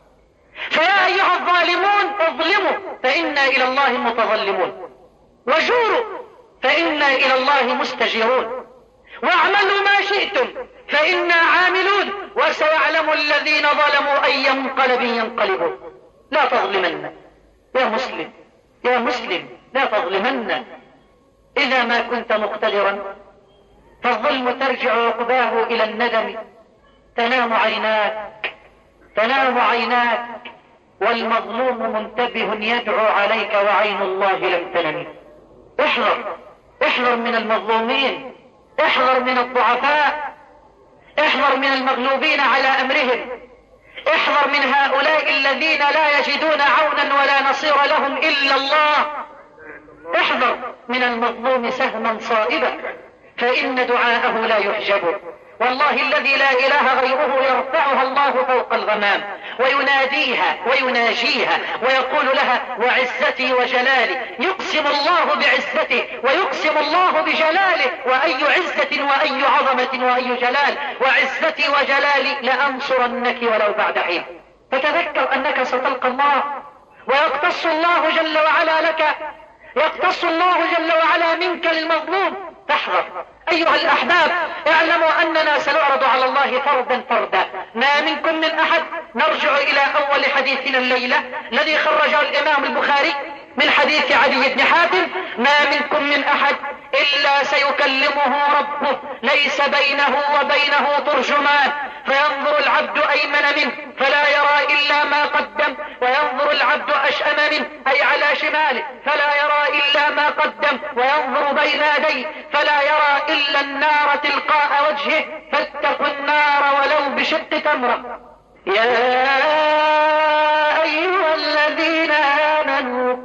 S1: فيا أيها الظالمون اظلموا فإنا إلى الله متظلمون، وجوروا فإنا إلى الله مستجيرون، واعملوا ما شئتم فإنا عاملون، وسيعلم الذين ظلموا أي منقلب ينقلبون. لا تظلمن يا مسلم، يا مسلم لا تظلمن. إذا ما كنت مقتدرا فالظلم ترجع عقباه إلى الندم، تنام عيناك تنام عيناك والمظلوم منتبه يدعو عليك وعين الله لم تنم. احذر احذر من المظلومين، احذر من الضعفاء، احذر من المغلوبين على أمرهم، احذر من هؤلاء الذين لا يجدون عونا ولا نصير لهم إلا الله. احذر من المظلوم سهما صائبا فإن دعاءه لا يحجب. والله الذي لا إله غيره يرفعها الله فوق الغمام ويناديها ويناجيها ويقول لها وعزتي وجلالي. يقسم الله بعزته ويقسم الله بجلاله، وأي عزة وأي عظمة وأي جلال. وعزتي وجلالي لأنصرنك ولو بعد حين. فتذكر أنك ستلقى الله ويقتص الله جل وعلا لك، يقتص الله جل وعلا منك للمظلوم. تحذر أيها الأحباب، اعلموا أننا سنعرض على الله فردا فردا. ما منكم من أحد، نرجع إلى أول حديثنا الليلة الذي خرجه الإمام البخاري من حديث عدي بن حاتم: ما منكم من أحد إلا سيكلمه ربه ليس بينه وبينه ترجمان، فينظر العبد أيمن منه فلا يرى إلا ما قدم، وينظر العبد أشأم منه أي على شماله فلا يرى إلا ما قدم، وينظر بين يديه فلا يرى إلا النار تلقاء وجهه، فاتقوا النار ولو بشق تمرة. يا أيها الذين آمنوا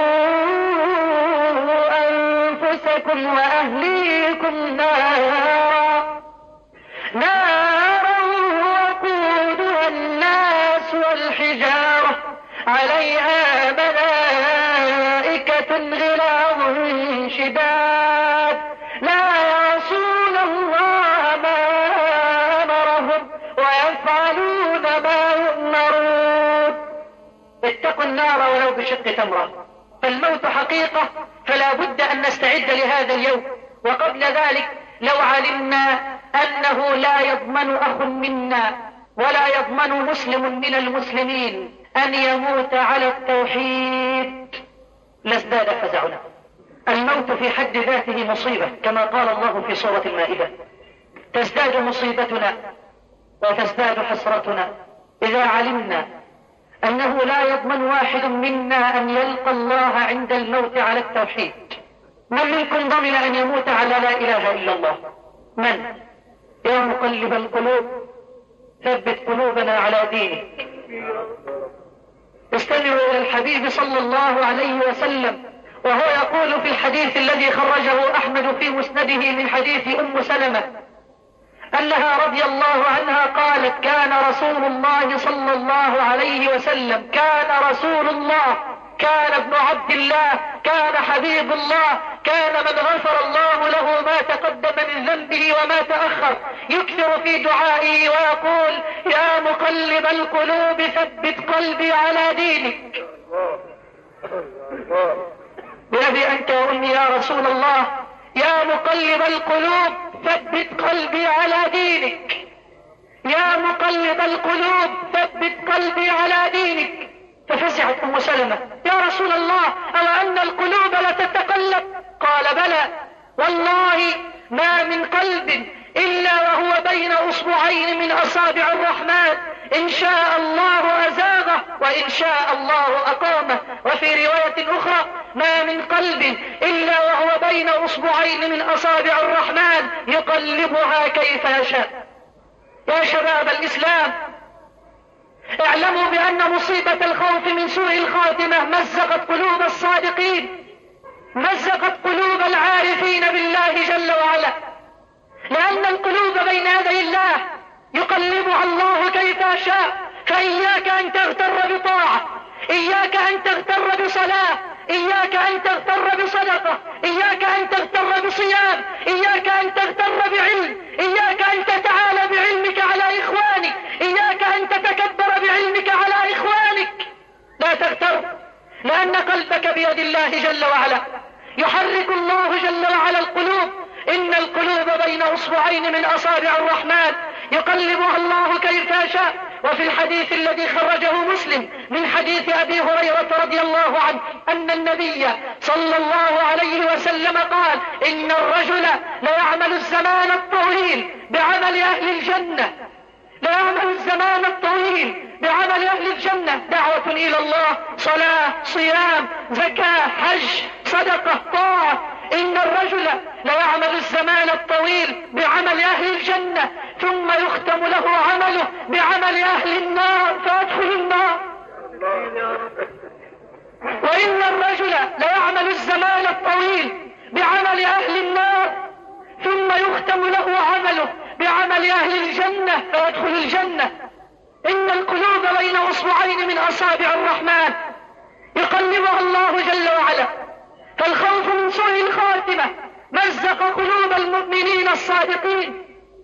S1: قوا أنفسكم وأهليكم نارا نارا وقودها الناس والحجارة عليها ملائكة غلاظ شداد لا يعصون الله ما أمرهم ويفعلون ما يؤمرون. اتقوا النار ولو بشق تمرة. فالموت حقيقة، فلا بد أن نستعد لهذا اليوم. وقبل ذلك لو علمنا أنه لا يضمن أخ منا ولا يضمن مسلم من المسلمين أن يموت على التوحيد لازداد فزعنا. الموت في حد ذاته مصيبة كما قال الله في سورة المائدة: تزداد مصيبتنا وتزداد حسرتنا إذا علمنا أنه لا يضمن واحد منا أن يلقى الله عند الموت على التوحيد. من منكم ضمن أن يموت على لا إله إلا الله؟ من؟ يا مقلب القلوب ثبت قلوبنا على دينك. استمعوا إلى الحبيب صلى الله عليه وسلم وهو يقول في الحديث الذي خرجه أحمد في مسنده من حديث أم سلمة أنها رضي الله عنها قالت: كان رسول الله صلى الله عليه وسلم كان رسول الله كان ابن عبد الله كان حبيب الله كان من غفر الله له ما تقدم من ذنبه وما تأخر يكثر في دعائه ويقول: يا مقلب القلوب ثبت قلبي على دينك. بأبي أنت وأمي يا رسول الله، يا مقلب القلوب ثبت قلبي على دينك، يا مقلب القلوب ثبت قلبي على دينك. ففزعت أم سلمة: يا رسول الله، أو أن القلوب لتتقلب؟ قال: بلى والله ما من قلب إلا وهو بين أصبعين من أصابع الرحمن، إن شاء الله أزاغه وإن شاء الله أقامه. وفي رواية أخرى: ما من قلب إلا وهو بين أصبعين من أصابع الرحمن يقلبها كيف يشاء. يا شباب الإسلام، اعلموا بأن مصيبة الخوف من سوء الخاتمة مزقت قلوب الصادقين، مزقت قلوب العارفين بالله جل وعلا، لأن القلوب بين يدي الله يقلبها الله كيف يشاء. فإياك أن تغتر بطاعة، إياك أن تغتر بصلاة، إياك أن تغتر بصدقة، إياك أن تغتر بصيام، إياك أن تغتر بعلم، إياك أن تتعالى بعلمك على إخوانك، إياك أن تتكبر بعلمك على إخوانك. لا تغتر، لأن قلبك بيد الله جل وعلا، يحرك الله جل وعلا القلوب. إن القلوب بين أصبعين من أصابع الرحمن يقلبها الله كيف يشاء. وفي الحديث الذي خرجه مسلم من حديث أبي هريرة رضي الله عنه أن النبي صلى الله عليه وسلم قال: إن الرجل ليعمل الزمان الطويل بعمل أهل الجنة، ليعمل الزمان الطويل بعمل أهل الجنة، دعوة إلى الله، صلاة، صيام، زكاة، حج، صدقة، طاعة. إن الرجل ليعمل الزمان الطويل بعمل أهل الجنة ثم يختم له عمله بعمل أهل النار فيدخل النار. وإن الرجل ليعمل الزمان الطويل بعمل أهل النار ثم يختم له عمله بعمل أهل الجنة فيدخل الجنة. إن القلوب بين أصبعين من أصابع الرحمن يقلبها الله جل وعلا، فالخوف من سوء الخاتمة مزق قلوب المؤمنين الصادقين،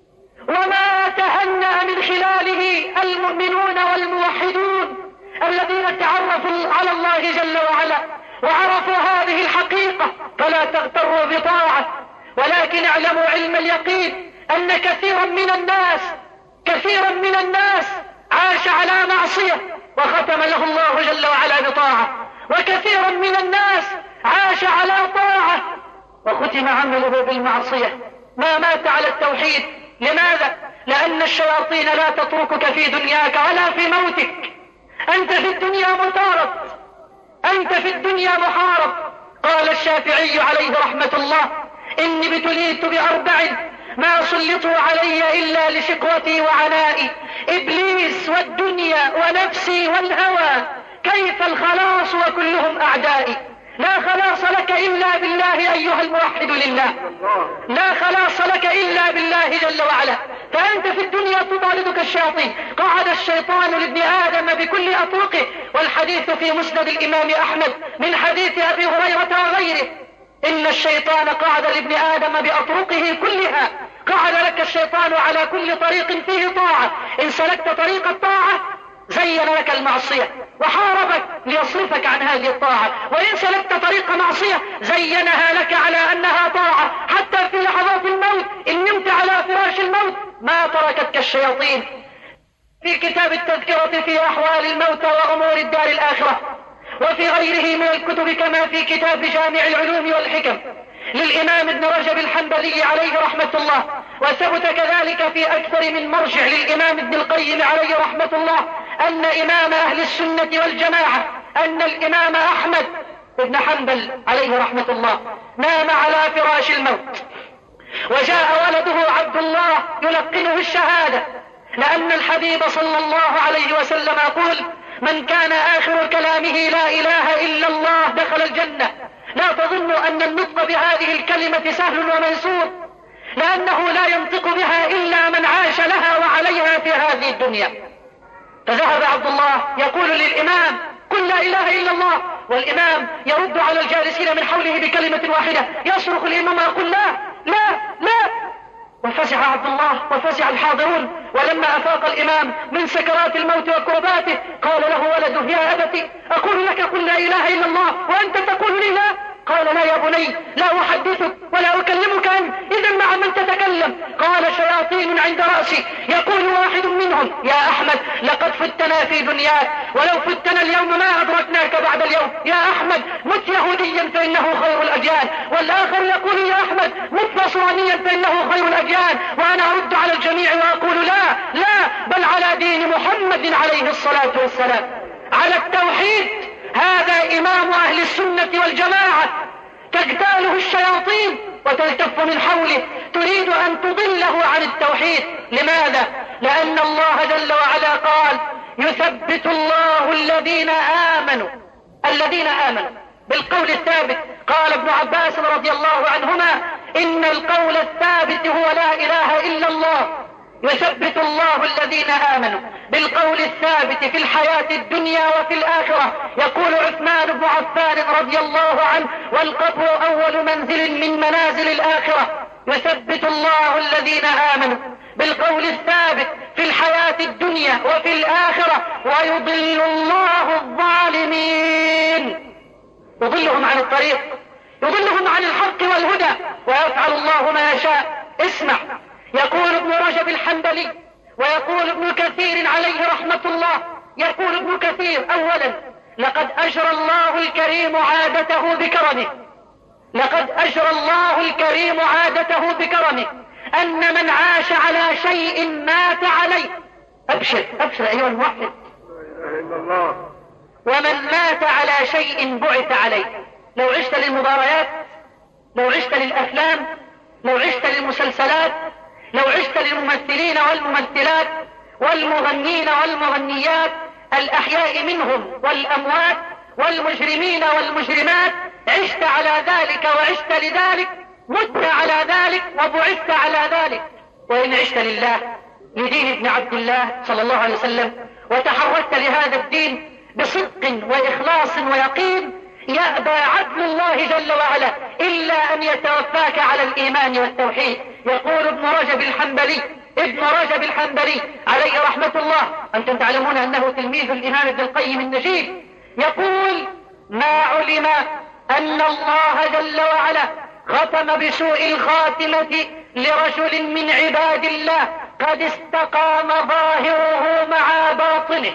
S1: وما تهنأ من خلاله المؤمنون والموحدون الذين تعرفوا على الله جل وعلا وعرفوا هذه الحقيقة. فلا تغتروا بطاعة، ولكن اعلموا علم اليقين أن كثيرا من الناس كثيرا من الناس عاش على معصية وختم له الله جل وعلا بطاعة، وكثيرا من الناس عاش على طاعة وختم عمله بالمعصية، ما مات على التوحيد. لماذا؟ لأن الشياطين لا تتركك في دنياك ولا في موتك. أنت في الدنيا مطارد، أنت في الدنيا محارب. قال الشافعي عليه رحمة الله: إني ابتليت بأربع ما سلطوا علي إلا لشقوتي وعنائي، إبليس والدنيا ونفسي والهوى، كيف الخلاص وكلهم أعدائي. لا خلاص لك إلا بالله أيها الموحد لله، لا خلاص لك إلا بالله جل وعلا. فأنت في الدنيا تطاردك الشياطين. قعد الشيطان لابن آدم بكل أطرقه، والحديث في مسند الإمام أحمد من حديث أبي هريرة وغيره: إن الشيطان قعد لابن آدم بأطرقه كلها. قعد لك الشيطان على كل طريق فيه طاعة، إن سلكت طريق الطاعة زين لك المعصية وحاربك ليصرفك عن هذه الطاعة، وإن سلكت طريق معصية زينها لك على أنها طاعة. حتى في لحظات الموت إن نمت على فراش الموت ما تركتك الشياطين. في كتاب التذكرة في أحوال الموتى وأمور الدار الآخرة، وفي غيره من الكتب كما في كتاب جامع العلوم والحكم للإمام ابن رجب الحنبلي عليه رحمة الله، وثبت كذلك في أكثر من مرجع للإمام ابن القيم عليه رحمة الله أن إمام أهل السنة والجماعة أن الإمام أحمد بن حنبل عليه رحمة الله نام على فراش الموت، وجاء ولده عبد الله يلقنه الشهادة، لأن الحبيب صلى الله عليه وسلم يقول: من كان آخر كلامه لا إله إلا الله دخل الجنة. لا تظنوا أن النطق بهذه الكلمة سهل وميسور، لأنه لا ينطق بها إلا من عاش لها وعليها في هذه الدنيا. فذهب عبد الله يقول للإمام: قل لا إله إلا الله، والإمام يرد على الجالسين من حوله بكلمة واحدة. يصرخ الإمام يقول: لا لا لا. وفزع عبد الله وفزع الحاضرون. ولما أفاق الإمام من سكرات الموت وكرباته قال له ولده: يا أبتي، أقول لك قل لا إله إلا الله وأنت تقول لي لا؟ قال: لا يا بني، لا أحدثك ولا أكلمك أنت، إذا مع من تتكلم؟ قال: شياطين عند رأسي. يقول واحد منهم: يا أحمد، لقد فتنا في دنياك، ولو فتنا اليوم ما أدركناك بعد اليوم. يا أحمد، مت يهوديا فإنه خير الأديان. والآخر يقول: يا أحمد، مت نصرانيا فإنه خير الأديان. وأنا أرد على الجميع وأقول: لا لا، بل على دين محمد عليه الصلاة والسلام، على التوحيد. هذا إمام أهل السنة والجماعة، تجتاله الشياطين وتلتف من حوله تريد أن تضله عن التوحيد. لماذا؟ لأن الله جل وعلا قال: يثبت الله الذين آمنوا الذين آمنوا بالقول الثابت. قال ابن عباس رضي الله عنهما: إن القول الثابت هو لا إله إلا الله. يثبت الله الذين آمنوا بالقول الثابت في الحياة الدنيا وفي الآخرة. يقول عثمان بن عفان رضي الله عنه: والقبر أول منزل من منازل الآخرة. يثبت الله الذين آمنوا بالقول الثابت في الحياة الدنيا وفي الآخرة، ويضل الله الظالمين، يضلهم عن الطريق، يضلهم عن الحق والهدى، ويفعل الله ما يشاء. اسمع، يقول ابن رجب الحنبلي ويقول ابن كثير عليه رحمة الله، يقول ابن كثير: أولا، لقد أجرى الله الكريم عادته بكرمه لقد أجرى الله الكريم عادته بكرمه أن من عاش على شيء مات عليه. أبشر أبشر أيها الموحد. ومن مات على شيء بعث عليه. لو عشت للمباريات، لو عشت للأفلام، لو عشت للمسلسلات، لو عشت للممثلين والممثلات والمغنين والمغنيات الأحياء منهم والأموات، والمجرمين والمجرمات، عشت على ذلك وعشت لذلك، مت على ذلك وبعثت على ذلك. وإن عشت لله، لدين ابن عبد الله صلى الله عليه وسلم، وتحركت لهذا الدين بصدق وإخلاص ويقين، يأبى عدل الله جل وعلا إلا أن يتوفاك على الإيمان والتوحيد. يقول ابن رجب الحنبلي ابن رجب الحنبلي عليه رحمة الله، أنتم تعلمون أنه تلميذ الإمام ابن القيم النجيب، يقول: ما علم أن الله جل وعلا ختم بسوء الخاتمة لرجل من عباد الله قد استقام ظاهره مع باطنه.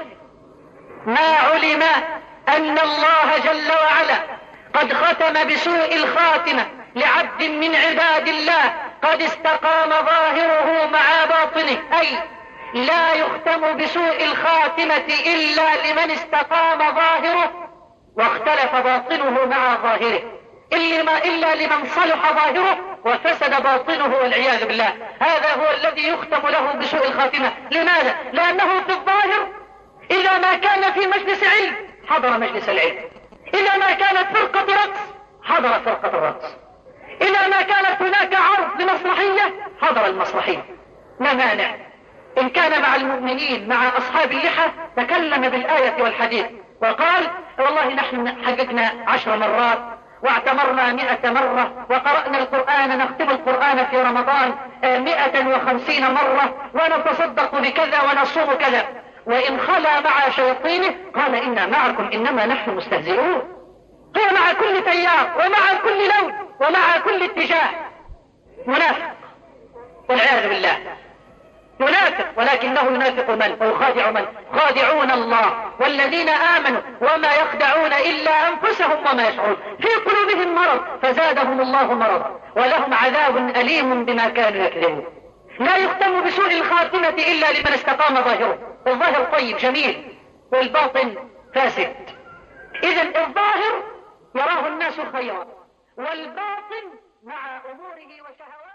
S1: ما علم أن الله جل وعلا قد ختم بسوء الخاتمة لعبد من عباد الله قد استقام ظاهره مع باطنه، أي لا يختم بسوء الخاتمة إلا لمن استقام ظاهره واختلف باطنه مع ظاهره، إلا لمن صلح ظاهره وفسد باطنه والعياذ بالله. هذا هو الذي يختم له بسوء الخاتمة. لماذا؟ لأنه في الظاهر إذا ما كان في مجلس علم حضر مجلس العلم، إذا ما كانت فرقة رقص حضر فرقة الرقص، إذا ما كانت هناك عرض لمسرحية حضر المسرحية. لا مانع، إن كان مع المؤمنين مع أصحاب اللحى تكلم بالآية والحديث وقال: والله نحن حققنا عشر مرات واعتمرنا مئة مرة وقرأنا القرآن، نختم القرآن في رمضان مئة وخمسين مرة ونتصدق بكذا ونصوم كذا. وإن خلا مع شياطينه قال: إنا معكم إنما نحن مستهزئون. هو مع كل تيار ومع كل لون ومع كل اتجاه منافق والعياذ بالله، ينافق، ولكنه ينافق من؟ أو خادع من؟ خادعون الله والذين آمنوا وما يخدعون إلا أنفسهم وما يشعرون. في قلوبهم مرض فزادهم الله مرضا ولهم عذاب أليم بما كانوا يكذبون. لا يختم بسوء الخاتمة إلا لمن استقام ظاهره. الظاهر طيب جميل والباطن فاسد. إذن الظاهر يراه الناس خيرا والباطن مع أموره وشهواته